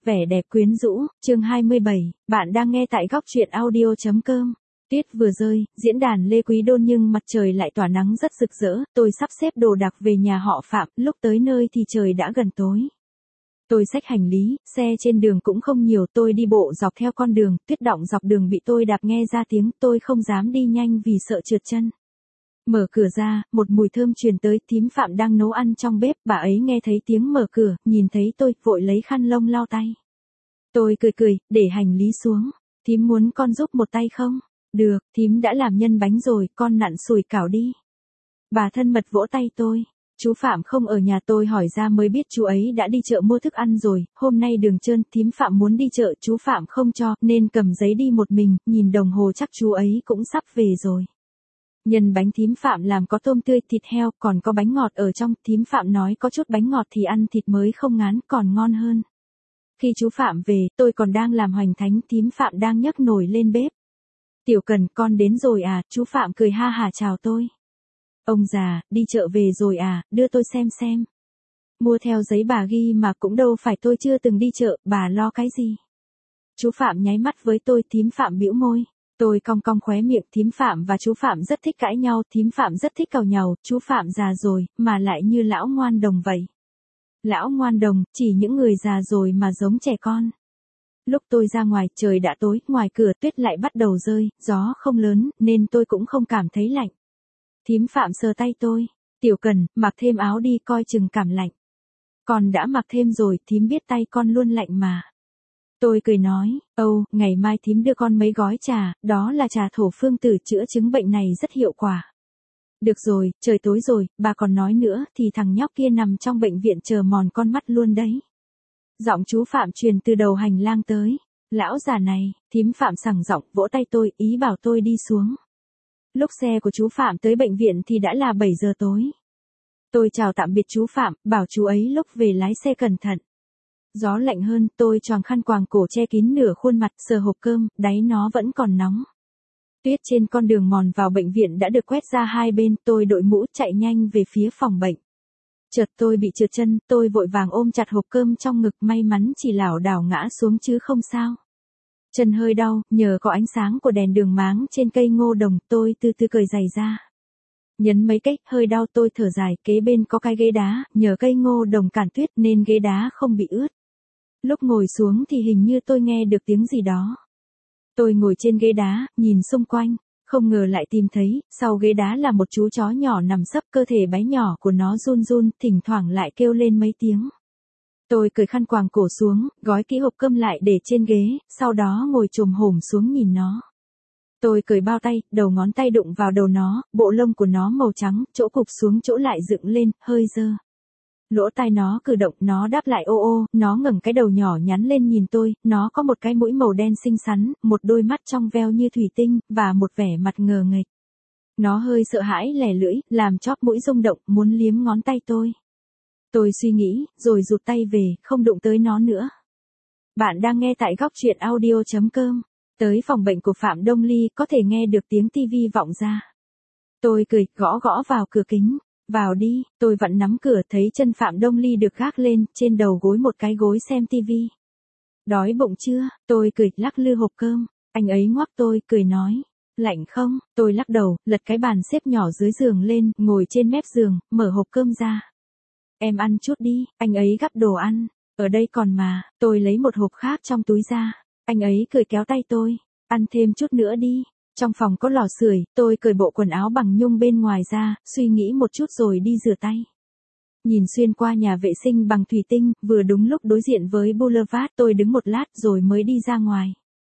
Vẻ đẹp quyến rũ, chương 27, bạn đang nghe tại góc truyện audio.com. Tuyết vừa rơi, diễn đàn Lê Quý Đôn nhưng mặt trời lại tỏa nắng rất rực rỡ, tôi sắp xếp đồ đạc về nhà họ Phạm, lúc tới nơi thì trời đã gần tối. Tôi xách hành lý, xe trên đường cũng không nhiều, tôi đi bộ dọc theo con đường, tuyết đọng dọc đường bị tôi đạp nghe ra tiếng, tôi không dám đi nhanh vì sợ trượt chân. Mở cửa ra, một mùi thơm truyền tới, thím Phạm đang nấu ăn trong bếp, bà ấy nghe thấy tiếng mở cửa, nhìn thấy tôi, vội lấy khăn lông lau tay. Tôi cười, để hành lý xuống. Thím muốn con giúp một tay không? Được, thím đã làm nhân bánh rồi, con nặn sủi cảo đi. Bà thân mật vỗ tay tôi. Chú Phạm không ở nhà, tôi hỏi ra mới biết chú ấy đã đi chợ mua thức ăn rồi, hôm nay đường trơn, thím Phạm muốn đi chợ, chú Phạm không cho, nên cầm giấy đi một mình, nhìn đồng hồ chắc chú ấy cũng sắp về rồi. Nhân bánh thím Phạm làm có tôm tươi, thịt heo, còn có bánh ngọt ở trong, thím Phạm nói có chút bánh ngọt thì ăn thịt mới không ngán, còn ngon hơn. Khi chú Phạm về, tôi còn đang làm hoành thánh, thím Phạm đang nhấc nồi lên bếp. Tiểu Cần, con đến rồi à, chú Phạm cười ha hả chào tôi. Ông già, đi chợ về rồi à, đưa tôi xem. Mua theo giấy bà ghi mà cũng đâu phải tôi chưa từng đi chợ, bà lo cái gì. Chú Phạm nháy mắt với tôi, thím Phạm bĩu môi. Tôi cong khóe miệng, thím Phạm và chú Phạm rất thích cãi nhau, thím Phạm rất thích càu nhàu, chú Phạm già rồi, mà lại như lão ngoan đồng vậy. Lão ngoan đồng, chỉ những người già rồi mà giống trẻ con. Lúc tôi ra ngoài, trời đã tối, ngoài cửa tuyết lại bắt đầu rơi, gió không lớn, nên tôi cũng không cảm thấy lạnh. Thím Phạm sờ tay tôi, Tiểu Cần, mặc thêm áo đi coi chừng cảm lạnh. Con đã mặc thêm rồi, thím biết tay con luôn lạnh mà. Tôi cười nói, ngày mai thím đưa con mấy gói trà, đó là trà thổ phương tử chữa chứng bệnh này rất hiệu quả. Được rồi, trời tối rồi, bà còn nói nữa thì thằng nhóc kia nằm trong bệnh viện chờ mòn con mắt luôn đấy. Giọng chú Phạm truyền từ đầu hành lang tới. Lão già này, thím Phạm sẳng giọng vỗ tay tôi, ý bảo tôi đi xuống. Lúc xe của chú Phạm tới bệnh viện thì đã là 7 giờ tối. Tôi chào tạm biệt chú Phạm, bảo chú ấy lúc về lái xe cẩn thận. Gió lạnh hơn, tôi choàng khăn quàng cổ che kín nửa khuôn mặt, sờ hộp cơm, đáy nó vẫn còn nóng. Tuyết trên con đường mòn vào bệnh viện đã được quét ra hai bên, tôi đội mũ chạy nhanh về phía phòng bệnh. Chợt tôi bị trượt chân, tôi vội vàng ôm chặt hộp cơm trong ngực, may mắn chỉ lảo đảo ngã xuống chứ không sao. Chân hơi đau, nhờ có ánh sáng của đèn đường máng trên cây ngô đồng, tôi từ từ cởi giày ra. Nhấn mấy cách, hơi đau tôi thở dài, kế bên có cái ghế đá, nhờ cây ngô đồng cản tuyết nên ghế đá không bị ướt. Lúc ngồi xuống thì hình như tôi nghe được tiếng gì đó. Tôi ngồi trên ghế đá, nhìn xung quanh, không ngờ lại tìm thấy, sau ghế đá là một chú chó nhỏ nằm sấp, cơ thể bé nhỏ của nó run, thỉnh thoảng lại kêu lên mấy tiếng. Tôi cởi khăn quàng cổ xuống, gói kỹ hộp cơm lại để trên ghế, sau đó ngồi chồm hổm xuống nhìn nó. Tôi cởi bao tay, đầu ngón tay đụng vào đầu nó, bộ lông của nó màu trắng, chỗ cụp xuống chỗ lại dựng lên, hơi dơ. Lỗ tai nó cử động, nó đáp lại ô, nó ngẩng cái đầu nhỏ nhắn lên nhìn tôi, nó có một cái mũi màu đen xinh xắn, một đôi mắt trong veo như thủy tinh, và một vẻ mặt ngờ nghệch. Nó hơi sợ hãi lè lưỡi, làm chóp mũi rung động, muốn liếm ngón tay tôi. Tôi suy nghĩ, rồi rụt tay về, không đụng tới nó nữa. Bạn đang nghe tại góc truyện audio.com. Tới phòng bệnh của Phạm Đông Ly, có thể nghe được tiếng tivi vọng ra. Tôi cười, gõ vào cửa kính. Vào đi, tôi vặn nắm cửa, thấy chân Phạm Đông Ly được gác lên, trên đầu gối một cái gối xem tivi. Đói bụng chưa? Tôi cười, lắc lư hộp cơm. Anh ấy ngoắc tôi, cười nói. Lạnh không? Tôi lắc đầu, lật cái bàn xếp nhỏ dưới giường lên, ngồi trên mép giường, mở hộp cơm ra. Em ăn chút đi, anh ấy gắp đồ ăn. Ở đây còn mà, tôi lấy một hộp khác trong túi ra. Anh ấy cười kéo tay tôi. Ăn thêm chút nữa đi. Trong phòng có lò sưởi, tôi cởi bộ quần áo bằng nhung bên ngoài ra, suy nghĩ một chút rồi đi rửa tay. Nhìn xuyên qua nhà vệ sinh bằng thủy tinh, vừa đúng lúc đối diện với Boulevard, tôi đứng một lát rồi mới đi ra ngoài.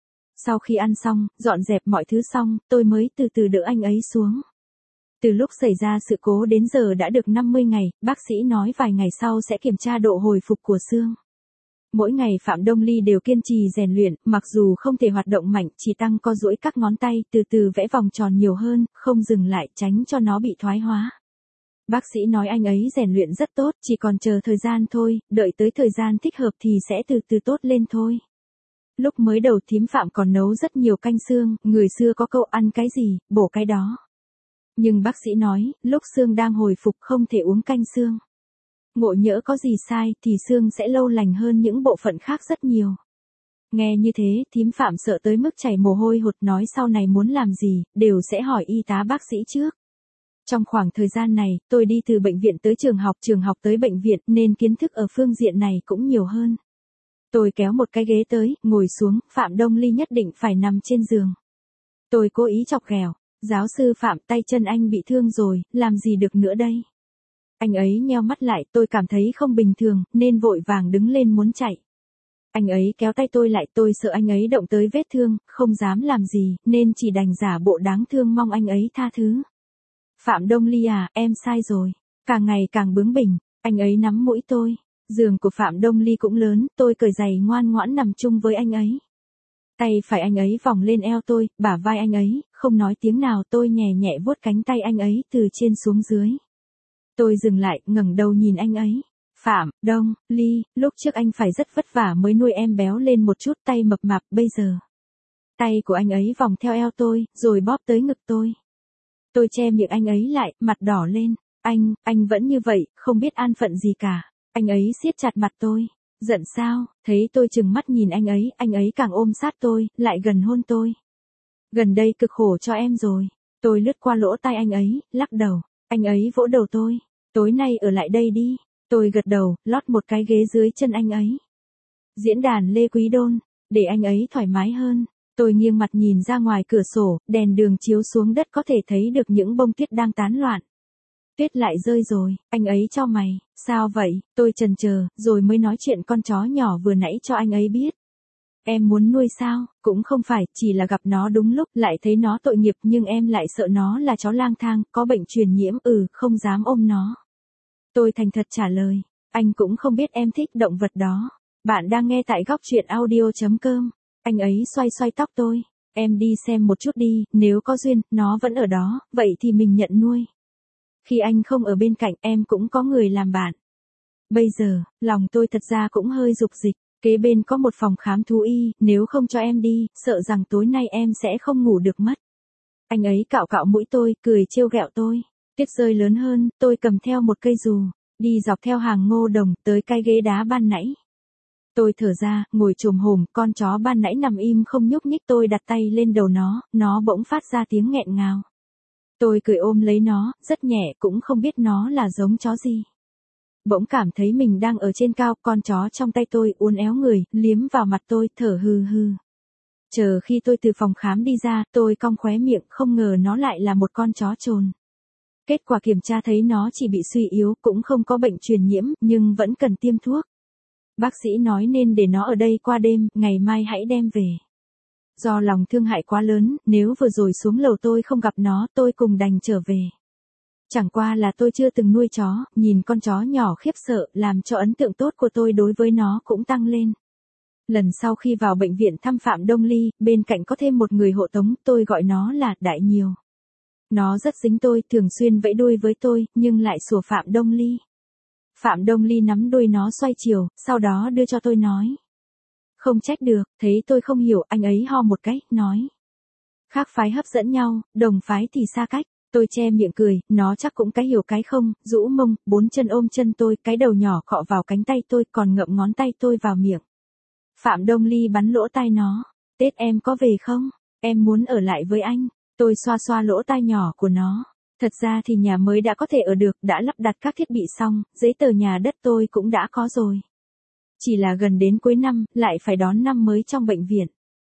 Sau khi ăn xong, dọn dẹp mọi thứ xong, tôi mới từ từ đỡ anh ấy xuống. Từ lúc xảy ra sự cố đến giờ đã được 50 ngày, bác sĩ nói vài ngày sau sẽ kiểm tra độ hồi phục của xương. Mỗi ngày Phạm Đông Ly đều kiên trì rèn luyện, mặc dù không thể hoạt động mạnh, chỉ tăng co duỗi các ngón tay, từ từ vẽ vòng tròn nhiều hơn, không dừng lại, tránh cho nó bị thoái hóa. Bác sĩ nói anh ấy rèn luyện rất tốt, chỉ còn chờ thời gian thôi, đợi tới thời gian thích hợp thì sẽ từ từ tốt lên thôi. Lúc mới đầu thím Phạm còn nấu rất nhiều canh xương, người xưa có câu ăn cái gì, bổ cái đó. Nhưng bác sĩ nói, lúc xương đang hồi phục không thể uống canh xương. ngộ nhỡ có gì sai thì xương sẽ lâu lành hơn những bộ phận khác rất nhiều. Nghe như thế, thím Phạm sợ tới mức chảy mồ hôi hột, nói sau này muốn làm gì, đều sẽ hỏi y tá bác sĩ trước. Trong khoảng thời gian này, tôi đi từ bệnh viện tới trường học tới bệnh viện, nên kiến thức ở phương diện này cũng nhiều hơn. Tôi kéo một cái ghế tới, ngồi xuống, Phạm Đông Ly nhất định phải nằm trên giường. Tôi cố ý chọc ghẹo, giáo sư Phạm, tay chân anh bị thương rồi, làm gì được nữa đây? Anh ấy nheo mắt lại, tôi cảm thấy không bình thường, nên vội vàng đứng lên muốn chạy. Anh ấy kéo tay tôi lại, tôi sợ anh ấy động tới vết thương, không dám làm gì, nên chỉ đành giả bộ đáng thương mong anh ấy tha thứ. Phạm Đông Ly à, em sai rồi. Càng ngày càng bướng bỉnh, anh ấy nắm mũi tôi. Giường của Phạm Đông Ly cũng lớn, tôi cởi giày ngoan ngoãn nằm chung với anh ấy. Tay phải anh ấy vòng lên eo tôi, bả vai anh ấy, không nói tiếng nào, tôi nhẹ nhẹ vuốt cánh tay anh ấy từ trên xuống dưới. Tôi dừng lại, ngẩng đầu nhìn anh ấy. Phạm Đông Ly, lúc trước anh phải rất vất vả mới nuôi em béo lên một chút, tay mập mạp, bây giờ. Tay của anh ấy vòng theo eo tôi, rồi bóp tới ngực tôi. Tôi che miệng anh ấy lại, mặt đỏ lên. Anh vẫn như vậy, không biết an phận gì cả. Anh ấy siết chặt mặt tôi. Giận sao? Thấy tôi trừng mắt nhìn anh ấy càng ôm sát tôi, lại gần hôn tôi. Gần đây cực khổ cho em rồi. Tôi lướt qua lỗ tai anh ấy, lắc đầu. Anh ấy vỗ đầu tôi. Tối nay ở lại đây đi. Tôi gật đầu, lót một cái ghế dưới chân anh ấy. Diễn đàn Lê Quý Đôn, để anh ấy thoải mái hơn. Tôi nghiêng mặt nhìn ra ngoài cửa sổ, đèn đường chiếu xuống đất có thể thấy được những bông tuyết đang tán loạn. Tuyết lại rơi rồi, anh ấy chau mày, sao vậy? Tôi chần chờ, rồi mới nói chuyện con chó nhỏ vừa nãy cho anh ấy biết. Em muốn nuôi sao? Cũng không phải, chỉ là gặp nó đúng lúc, lại thấy nó tội nghiệp, nhưng em lại sợ nó là chó lang thang, có bệnh truyền nhiễm, không dám ôm nó. Tôi thành thật trả lời, anh cũng không biết em thích động vật đó. Bạn đang nghe tại góc truyện audio.com. Anh ấy xoay xoay tóc tôi. Em đi xem một chút đi, nếu có duyên, nó vẫn ở đó, vậy thì mình nhận nuôi. Khi anh không ở bên cạnh, em cũng có người làm bạn. Bây giờ, lòng tôi thật ra cũng hơi rục rịch. Kế bên có một phòng khám thú y, nếu không cho em đi, sợ rằng tối nay em sẽ không ngủ được mất. Anh ấy cạo cạo mũi tôi, cười trêu ghẹo tôi. Tuyết rơi lớn hơn, tôi cầm theo một cây dù, đi dọc theo hàng ngô đồng, tới cái ghế đá ban nãy. Tôi thở ra, ngồi chồm hổm, con chó ban nãy nằm im không nhúc nhích, tôi đặt tay lên đầu nó bỗng phát ra tiếng nghẹn ngào. Tôi cười ôm lấy nó, rất nhẹ, cũng không biết nó là giống chó gì. Bỗng cảm thấy mình đang ở trên cao, con chó trong tay tôi uốn éo người, liếm vào mặt tôi, thở hừ hừ. Chờ khi tôi từ phòng khám đi ra, tôi cong khóe miệng, không ngờ nó lại là một con chó trồn. Kết quả kiểm tra thấy nó chỉ bị suy yếu, cũng không có bệnh truyền nhiễm, nhưng vẫn cần tiêm thuốc. Bác sĩ nói nên để nó ở đây qua đêm, ngày mai hãy đem về. Do lòng thương hại quá lớn, nếu vừa rồi xuống lầu tôi không gặp nó, tôi cùng đành trở về. Chẳng qua là tôi chưa từng nuôi chó, nhìn con chó nhỏ khiếp sợ, làm cho ấn tượng tốt của tôi đối với nó cũng tăng lên. Lần sau khi vào bệnh viện thăm Phạm Đông Ly, bên cạnh có thêm một người hộ tống, tôi gọi nó là Đại Nhiều. Nó rất dính tôi, thường xuyên vẫy đuôi với tôi, nhưng lại sủa Phạm Đông Ly. Phạm Đông Ly nắm đuôi nó xoay chiều, sau đó đưa cho tôi nói. Không trách được, thấy tôi không hiểu, anh ấy ho một cái, nói. Khác phái hấp dẫn nhau, đồng phái thì xa cách. Tôi che miệng cười, nó chắc cũng cái hiểu cái không, rũ mông, bốn chân ôm chân tôi, cái đầu nhỏ cọ vào cánh tay tôi, còn ngậm ngón tay tôi vào miệng. Phạm Đông Ly bắn lỗ tai nó. Tết em có về không? Em muốn ở lại với anh. Tôi xoa xoa lỗ tai nhỏ của nó. Thật ra thì nhà mới đã có thể ở được, đã lắp đặt các thiết bị xong, giấy tờ nhà đất tôi cũng đã có rồi. Chỉ là gần đến cuối năm, lại phải đón năm mới trong bệnh viện.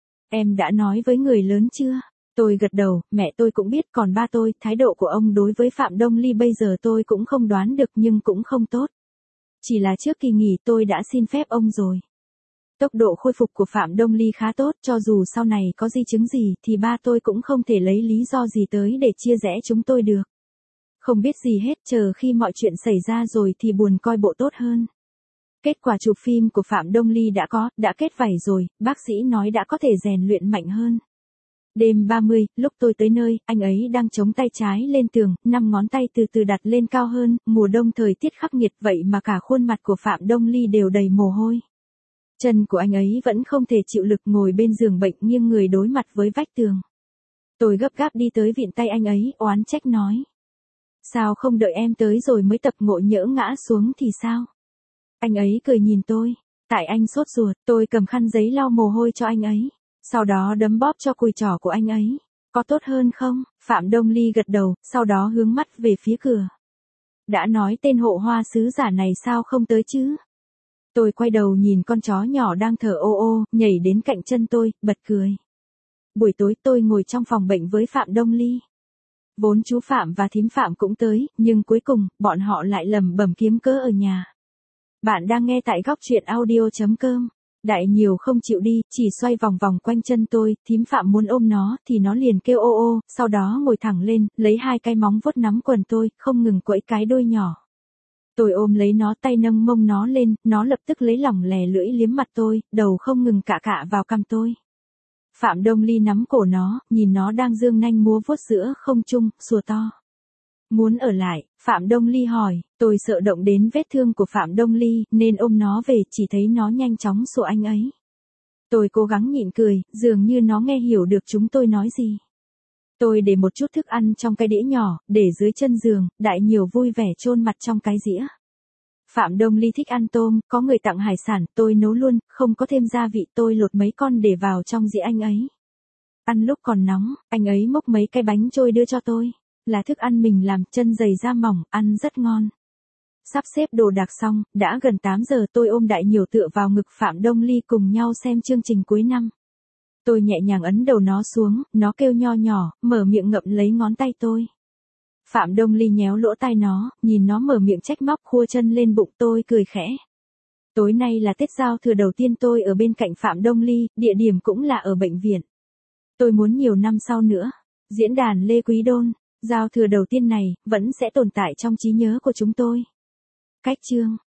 Em đã nói với người lớn chưa? Tôi gật đầu, mẹ tôi cũng biết, còn ba tôi, thái độ của ông đối với Phạm Đông Ly bây giờ tôi cũng không đoán được, nhưng cũng không tốt. Chỉ là trước kỳ nghỉ tôi đã xin phép ông rồi. Tốc độ khôi phục của Phạm Đông Ly khá tốt, cho dù sau này có di chứng gì thì ba tôi cũng không thể lấy lý do gì tới để chia rẽ chúng tôi được. Không biết gì hết, chờ khi mọi chuyện xảy ra rồi thì buồn coi bộ tốt hơn. Kết quả chụp phim của Phạm Đông Ly đã kết vảy rồi, bác sĩ nói đã có thể rèn luyện mạnh hơn. Đêm 30, lúc tôi tới nơi, anh ấy đang chống tay trái lên tường, 5 ngón tay từ từ đặt lên cao hơn, mùa đông thời tiết khắc nghiệt vậy mà cả khuôn mặt của Phạm Đông Ly đều đầy mồ hôi. Chân của anh ấy vẫn không thể chịu lực ngồi bên giường bệnh nghiêng người đối mặt với vách tường. Tôi gấp gáp đi tới vịn tay anh ấy, oán trách nói. Sao không đợi em tới rồi mới tập ngộ nhỡ ngã xuống thì sao? Anh ấy cười nhìn tôi. Tại anh sốt ruột, tôi cầm khăn giấy lau mồ hôi cho anh ấy. Sau đó đấm bóp cho cùi chỏ của anh ấy. Có tốt hơn không? Phạm Đông Ly gật đầu, sau đó hướng mắt về phía cửa. Đã nói tên hộ hoa sứ giả này sao không tới chứ? Tôi quay đầu nhìn con chó nhỏ đang thở ô ô, nhảy đến cạnh chân tôi, bật cười. Buổi tối tôi ngồi trong phòng bệnh với Phạm Đông Ly. Vốn chú Phạm và thím Phạm cũng tới, nhưng cuối cùng, bọn họ lại lầm bầm kiếm cớ ở nhà. Bạn đang nghe tại góc truyện audio.com. Đại nhiều không chịu đi, chỉ xoay vòng vòng quanh chân tôi, thím Phạm muốn ôm nó, thì nó liền kêu ô ô, sau đó ngồi thẳng lên, lấy hai cái móng vuốt nắm quần tôi, không ngừng quẫy cái đuôi nhỏ. Tôi ôm lấy nó, tay nâng mông nó lên, nó lập tức lấy lỏng lè lưỡi liếm mặt tôi, đầu không ngừng cạ cạ vào cằm tôi. Phạm Đông Ly nắm cổ nó, nhìn nó đang dương nanh múa vuốt giữa không trung, sủa to. Muốn ở lại, Phạm Đông Ly hỏi, tôi sợ động đến vết thương của Phạm Đông Ly, nên ôm nó về, chỉ thấy nó nhanh chóng sủa anh ấy. Tôi cố gắng nhịn cười, dường như nó nghe hiểu được chúng tôi nói gì. Tôi để một chút thức ăn trong cái đĩa nhỏ, để dưới chân giường, Đại nhiều vui vẻ chôn mặt trong cái dĩa. Phạm Đông Ly thích ăn tôm, có người tặng hải sản, tôi nấu luôn, không có thêm gia vị, tôi lột mấy con để vào trong dĩa anh ấy. Ăn lúc còn nóng, anh ấy múc mấy cái bánh trôi đưa cho tôi. Là thức ăn mình làm, chân dày da mỏng, ăn rất ngon. Sắp xếp đồ đạc xong, đã gần 8 giờ, tôi ôm Đại nhiều tựa vào ngực Phạm Đông Ly cùng nhau xem chương trình cuối năm. Tôi nhẹ nhàng ấn đầu nó xuống, nó kêu nho nhỏ, mở miệng ngậm lấy ngón tay tôi. Phạm Đông Ly nhéo lỗ tai nó, nhìn nó mở miệng trách móc, khua chân lên bụng, tôi cười khẽ. Tối nay là Tết giao thừa đầu tiên tôi ở bên cạnh Phạm Đông Ly, địa điểm cũng là ở bệnh viện. Tôi muốn nhiều năm sau nữa. Diễn đàn Lê Quý Đôn, giao thừa đầu tiên này, vẫn sẽ tồn tại trong trí nhớ của chúng tôi. Cách chương.